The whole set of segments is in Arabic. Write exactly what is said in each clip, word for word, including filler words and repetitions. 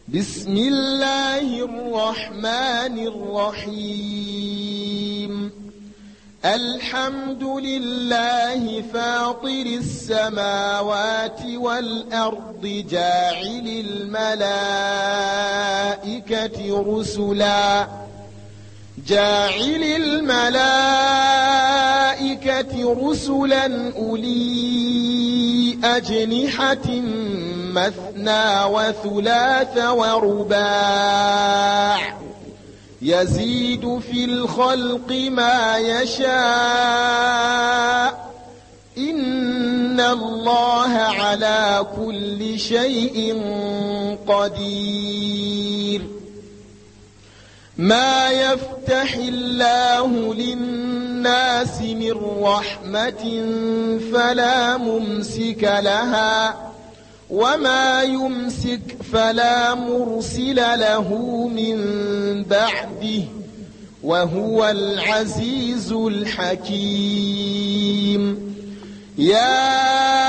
بسم الله الرحمن الرحيم. الحمد لله فاطر السماوات والأرض جاعل الملائكة رسلا جاعل الملائكة رسلا أولي أجنحة مثنى وثلاث ورباع يزيد في الخلق ما يشاء إن الله على كل شيء قدير. ما يفتح الله للناس من رحمة فلا ممسك لها وما يمسك فلا مرسل له من بعده وهو العزيز الحكيم. يا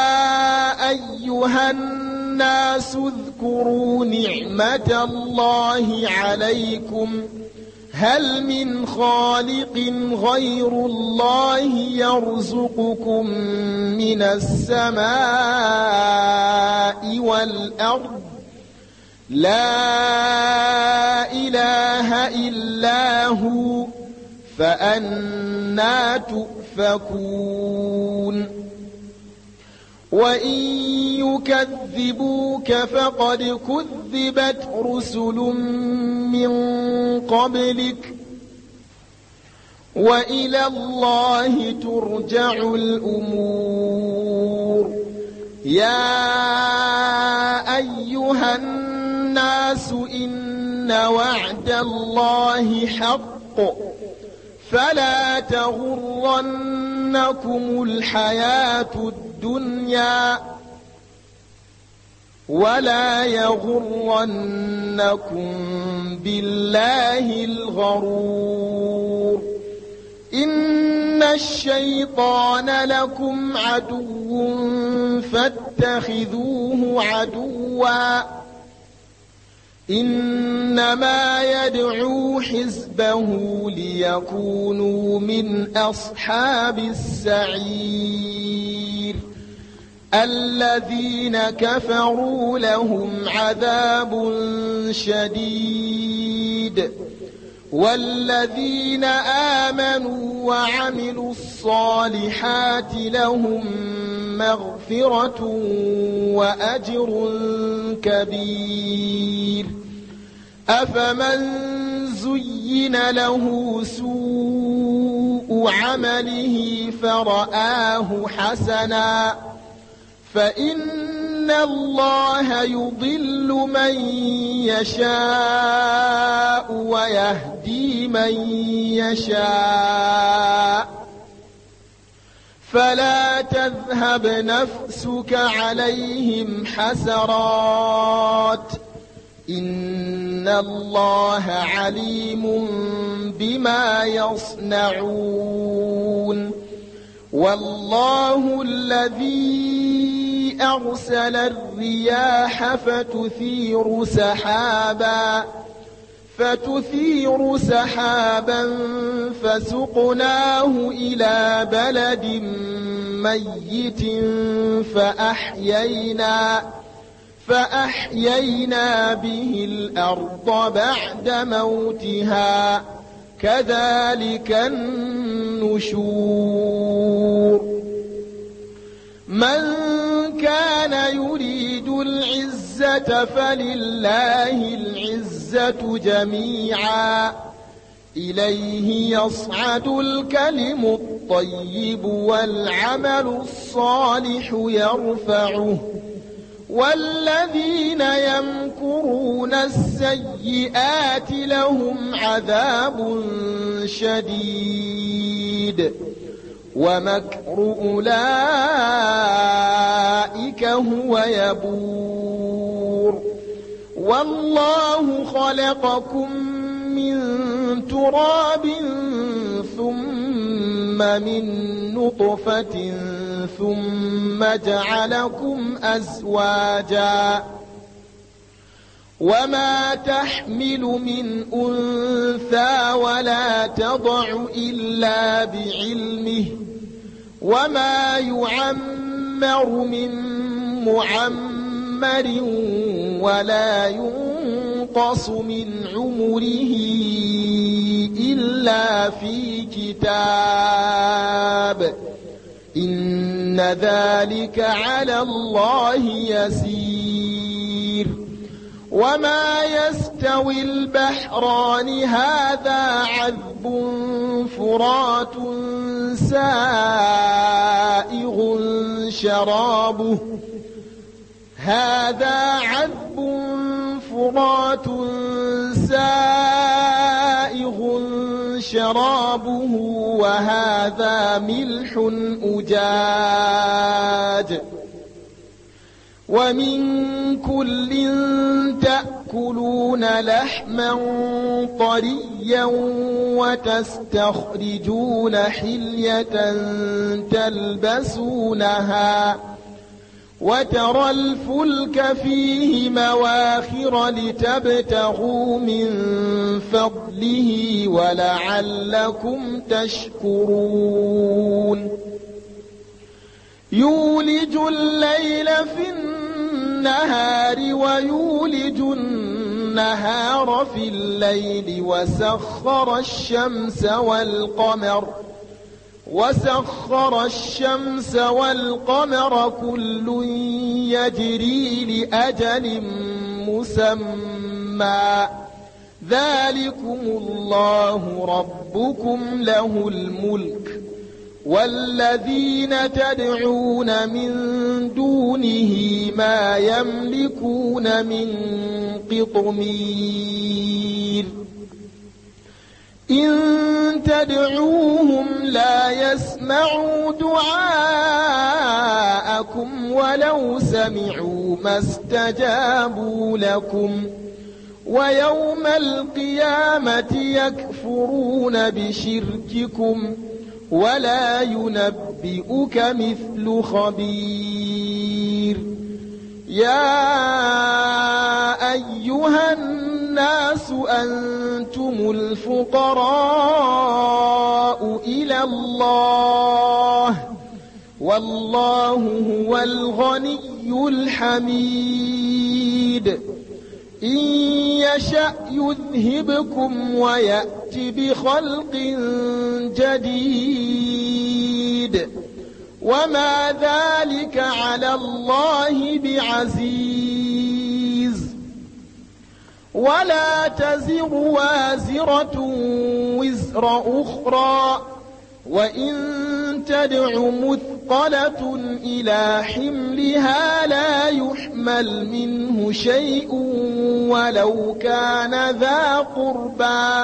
أيها الناس اذكروا نعمة الله عليكم هل من خالق غير الله يرزقكم من السماء والأرض لا إله إلا هو فأنى تؤفكون. وإن يكذبوك فقد كذبت رسل من قبلك وإلى الله ترجع الأمور. يا أيها الناس إن وعد الله حق فلا تغرنكم الحياة الدنيا ولا يغرنكم بالله الغرور. إن الشيطان لكم عدو فاتخذوه عدوا إنما يدعو حزبه ليكونوا من أصحاب السعير. الذين كفروا لهم عذاب شديد والذين آمنوا وعملوا الصالحات لهم مغفرة وأجر كبير. أفمن زين له سوء عمله فرآه حسنا فإن الله يضل من يشاء ويهدي من يشاء فلا تذهب نفسك عليهم حسرات إن الله عليم بما يصنعون. والله الذي أرسل الرياح فتثير سحابا فتثير سحابا فسقناه إلى بلد ميت فأحيينا فأحيينا به الأرض بعد موتها كذلك النشور. من كان يريد العزة فلله العزة جميعا إليه يصعد الكلم الطيب والعمل الصالح يرفعه والذين يمكرون السيئات لهم عذاب شديد ومكر أولئك هو يبور. والله خلقكم من تراب ثم من نطفة ثم جعلكم أزواجا وما تحمل من أنثى ولا تضع إلا بعلمه وما يعمر من معمر ولا ينقص من عمره إلا في كتاب إن ذلك على الله يسير وما يستوي البحران هذا عذب فرات سائغ شرابه هذا عذب فرات سائغ شرابه وهذا ملح أجاج ومن كل تأكلون لحما طريا وتستخرجون حلية تلبسونها وترى الفلك فيه مواخر لتبتغوا من فضله ولعلكم تشكرون يولج الليل في النهار ويولج النهار في الليل وسخر الشمس والقمر وسخر الشمس والقمر كل يجري لأجل مسمى ذلكم الله ربكم له الملك والذين تدعون من دونه ما يملكون من قطمير إن تدعوهم لا يسمعوا دعاءكم ولو سمعوا ما استجابوا لكم ويوم القيامة يكفرون بشرككم ولا ينبئك مثل خبير يا أيها الناس أنتم الفقراء إلى الله والله هو الغني الحميد إن يشأ يذهبكم ويأت بخلق جديد وما ذلك على الله بعزيز ولا تزر وازرة وزر أخرى وإن تدع مثقلة إلى حملها لا يحمل منه شيء ولو كان ذا قربى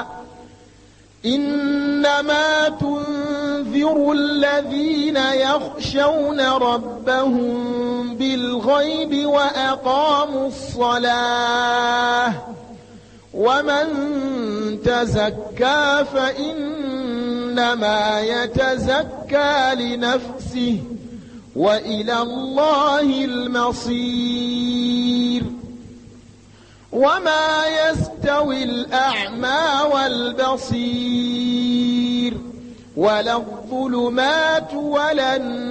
إنما تنذر الذين يخشون ربهم بالغيب وأقاموا الصلاة ومن تزكى فإنما يتزكى لنفسه وإلى الله المصير وما يستوي الأعمى والبصير ولا الظلمات ولا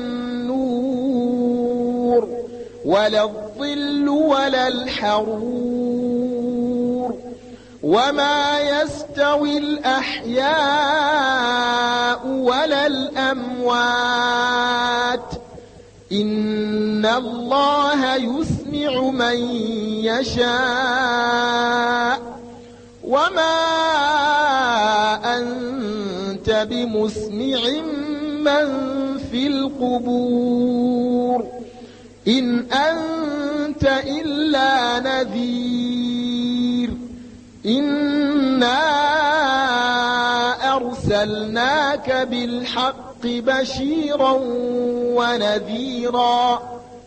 النور ولا الظل ولا الحرور وما يستوي الأحياء ولا الأموات إن الله يسمع من يشاء وما أنت بمسمع من في القبور إن أنت إلا نذير إنا أرسلناك بالحق بشيرا ونذيرا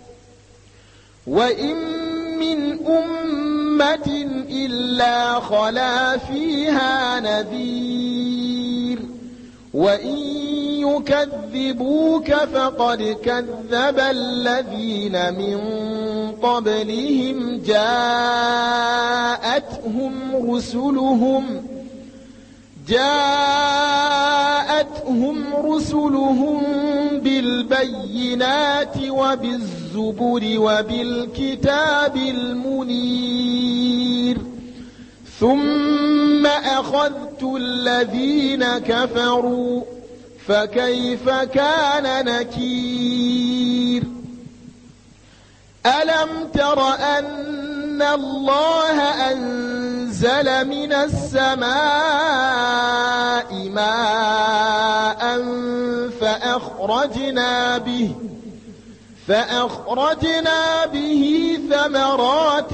وإن من أمة إلا خلا فيها نذير وإن يكذبوك فقد كذب الذين من قبلهم جاء جاءتهم رسلهم جاءتهم رسلهم بالبينات وبالزبر وبالكتاب المنير ثم أخذت الذين كفروا فكيف كان نكير ألم تر أن الله أنزل من السماء ماء فأخرجنا به فأخرجنا به ثمرات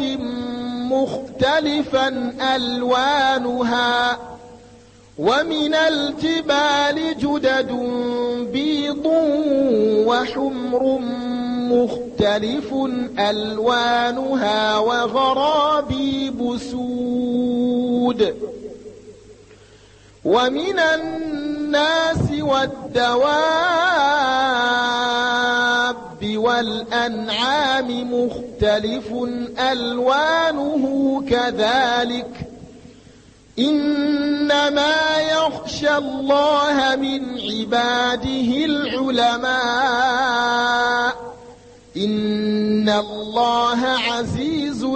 مختلفا ألوانها ومن الجبال جدد بيض وحمر مختلف ألوانها وغرابيب سود ومن الناس والدواب والأنعام مختلف ألوانه كذلك إنما يخشى الله من عباده العلماء إن الله عزيز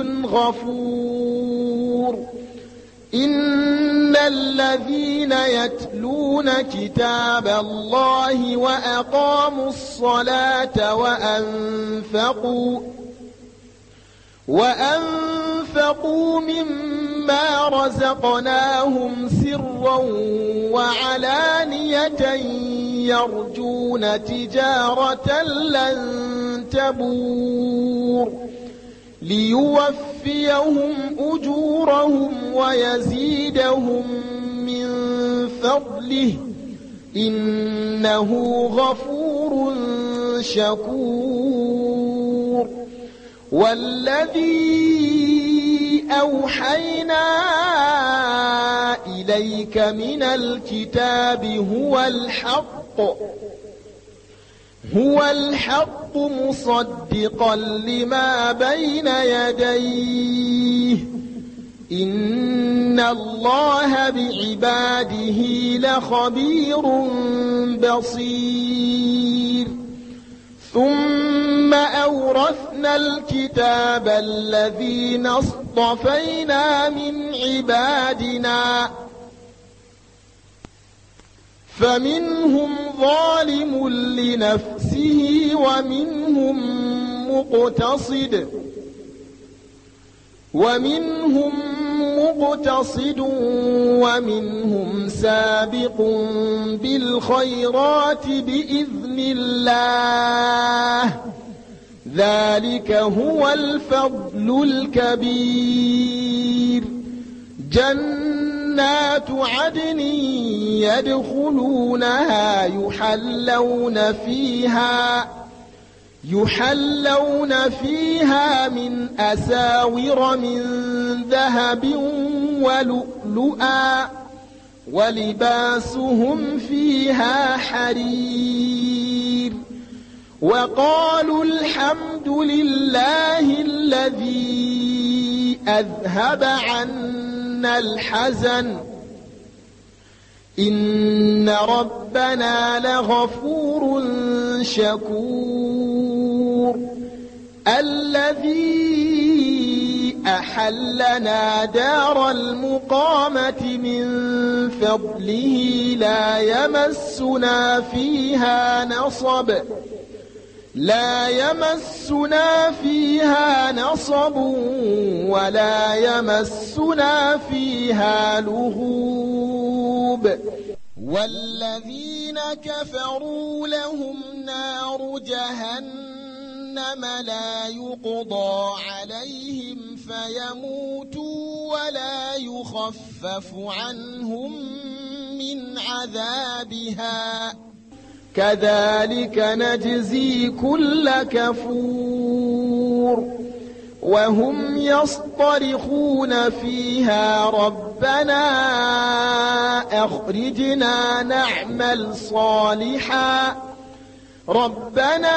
غفور إن الذين يتلون كتاب الله وأقاموا الصلاة وأنفقوا وأنفقوا مما رزقناهم سرا وعلانية يرجون تجارة لن تبور ليوفيهم أجورهم ويزيدهم من فضله إنه غفور شكور والذي أوحينا إليك من الكتاب هو الحق هو الحق مصدقا لما بين يديه إن الله بعباده لخبير بصير ثم أورثنا الكتاب الذين اصطفينا من عبادنا فمنهم ظالم لنفسه ومنهم مقتصد ومنهم مقتصد ومنهم سابق بالخيرات بإذن الله ذلك هو الفضل الكبير جنات عدن يدخلونها يحلون فيها يحلون فيها من أساور من ذهب ولؤلؤا ولباسهم فيها حرير وقالوا الحمد لله الذي أذهب عنا الحزن إن ربنا لغفور شكور الذي أحلنا دار المقامة من فضله لا يمسنا فيها نصب لا يمسنا فيها نصب ولا يمسنا فيها لغوب والذين كفروا لهم نار جهنم لا يقضى عليهم فيموتوا ولا يخفف عنهم من عذابها كذلك نجزي كل كفور وهم يصطرخون فيها ربنا أخرجنا نعمل صالحا ربنا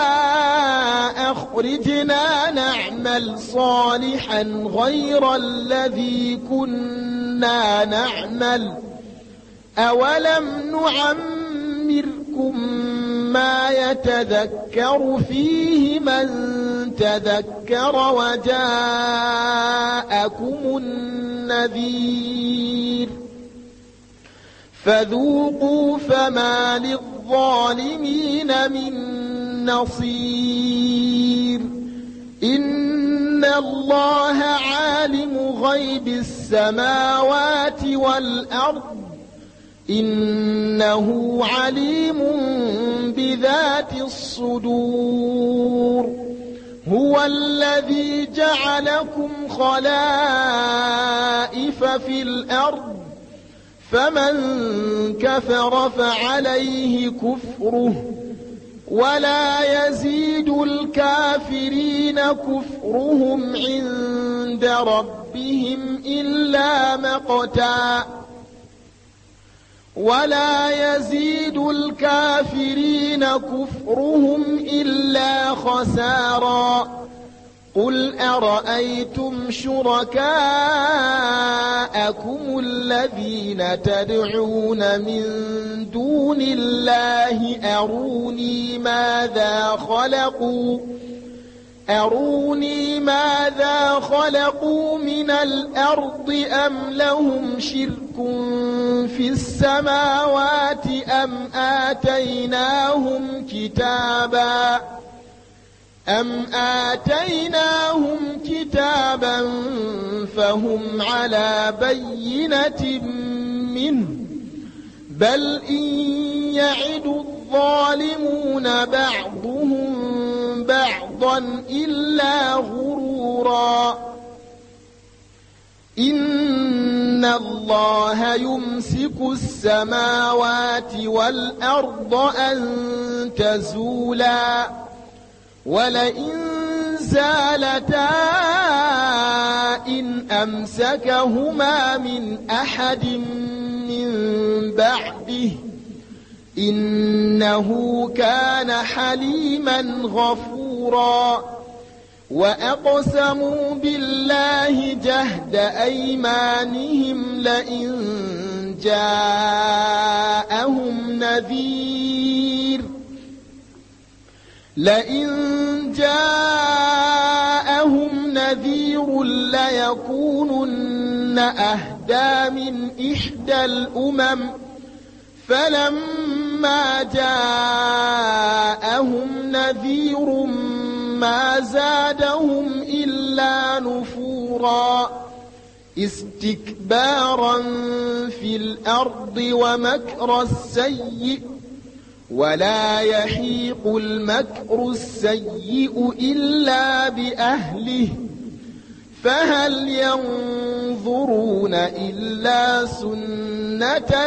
أخرجنا نعمل صالحا غير الذي كنا نعمل أولم نعمركم ما يتذكر فيه من تذكر وجاءكم النذير فذوقوا فما للظالمين من نصير إن الله عالم غيب السماوات والأرض إنه عليم بذات الصدور هو الذي جعلكم خلائف في الأرض فمن كفر فعليه كفره ولا يزيد الكافرين كفرهم عند ربهم إلا مقتا ولا يزيد الكافرين كفرهم إلا خسارا قل أرأيتم شركاءكم الذين تدعون من دون الله أروني ماذا خلقوا أروني ماذا خلقوا من الأرض أم لهم شرك في السماوات أم آتيناهم كتابا أم آتيناهم كتابا فهم على بينة منه بل إن يعد الظالمون بعضهم بعضا إلا غرورا إن الله يمسك السماوات والأرض أن تزولا ولئن زالتا إن أمسكهما من أحد من بعده إنه كان حليما غفورا وأقسموا بالله جهد أيمانهم لئن جاءهم نذير لئن جاءهم نذير ليكونن أهدى من إحدى الأمم فلما جاءهم نذير ما زادهم إلا نفورا استكبارا في الأرض ومكر السيء ولا يحيق المكر السيء إلا بأهله فهل ينظرون إلا سنة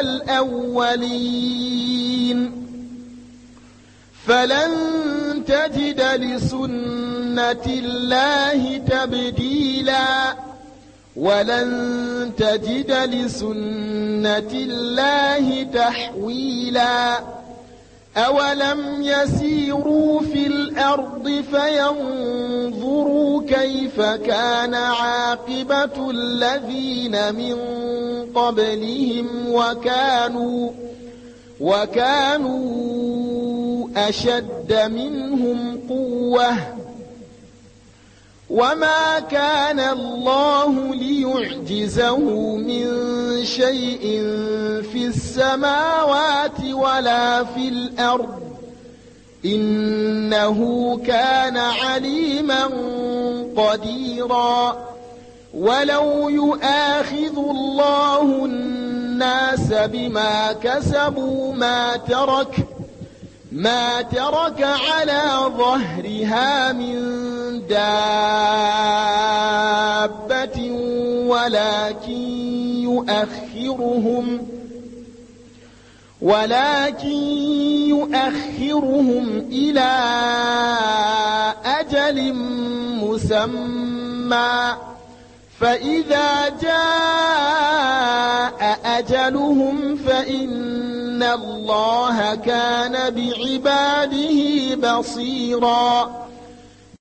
الأولين فلن تجد لسنة الله تبديلا ولن تجد لسنة الله تحويلا أولم يسيروا في الأرض فينظروا كيف كان عاقبة الذين من قبلهم وكانوا وكانوا أشد منهم قوة وما كان الله ليعجزه من شيء في السماوات ولا في الأرض إنه كان عليما قديرا ولو يؤاخذ الله الناس بما كسبوا ما ترك ما ترك على ظهرها من دابة ولكن يؤخرهم ولكن يؤخرهم إلى أجل مسمى فإذا جاء أجلهم فإن الله كان بعباده بصيرا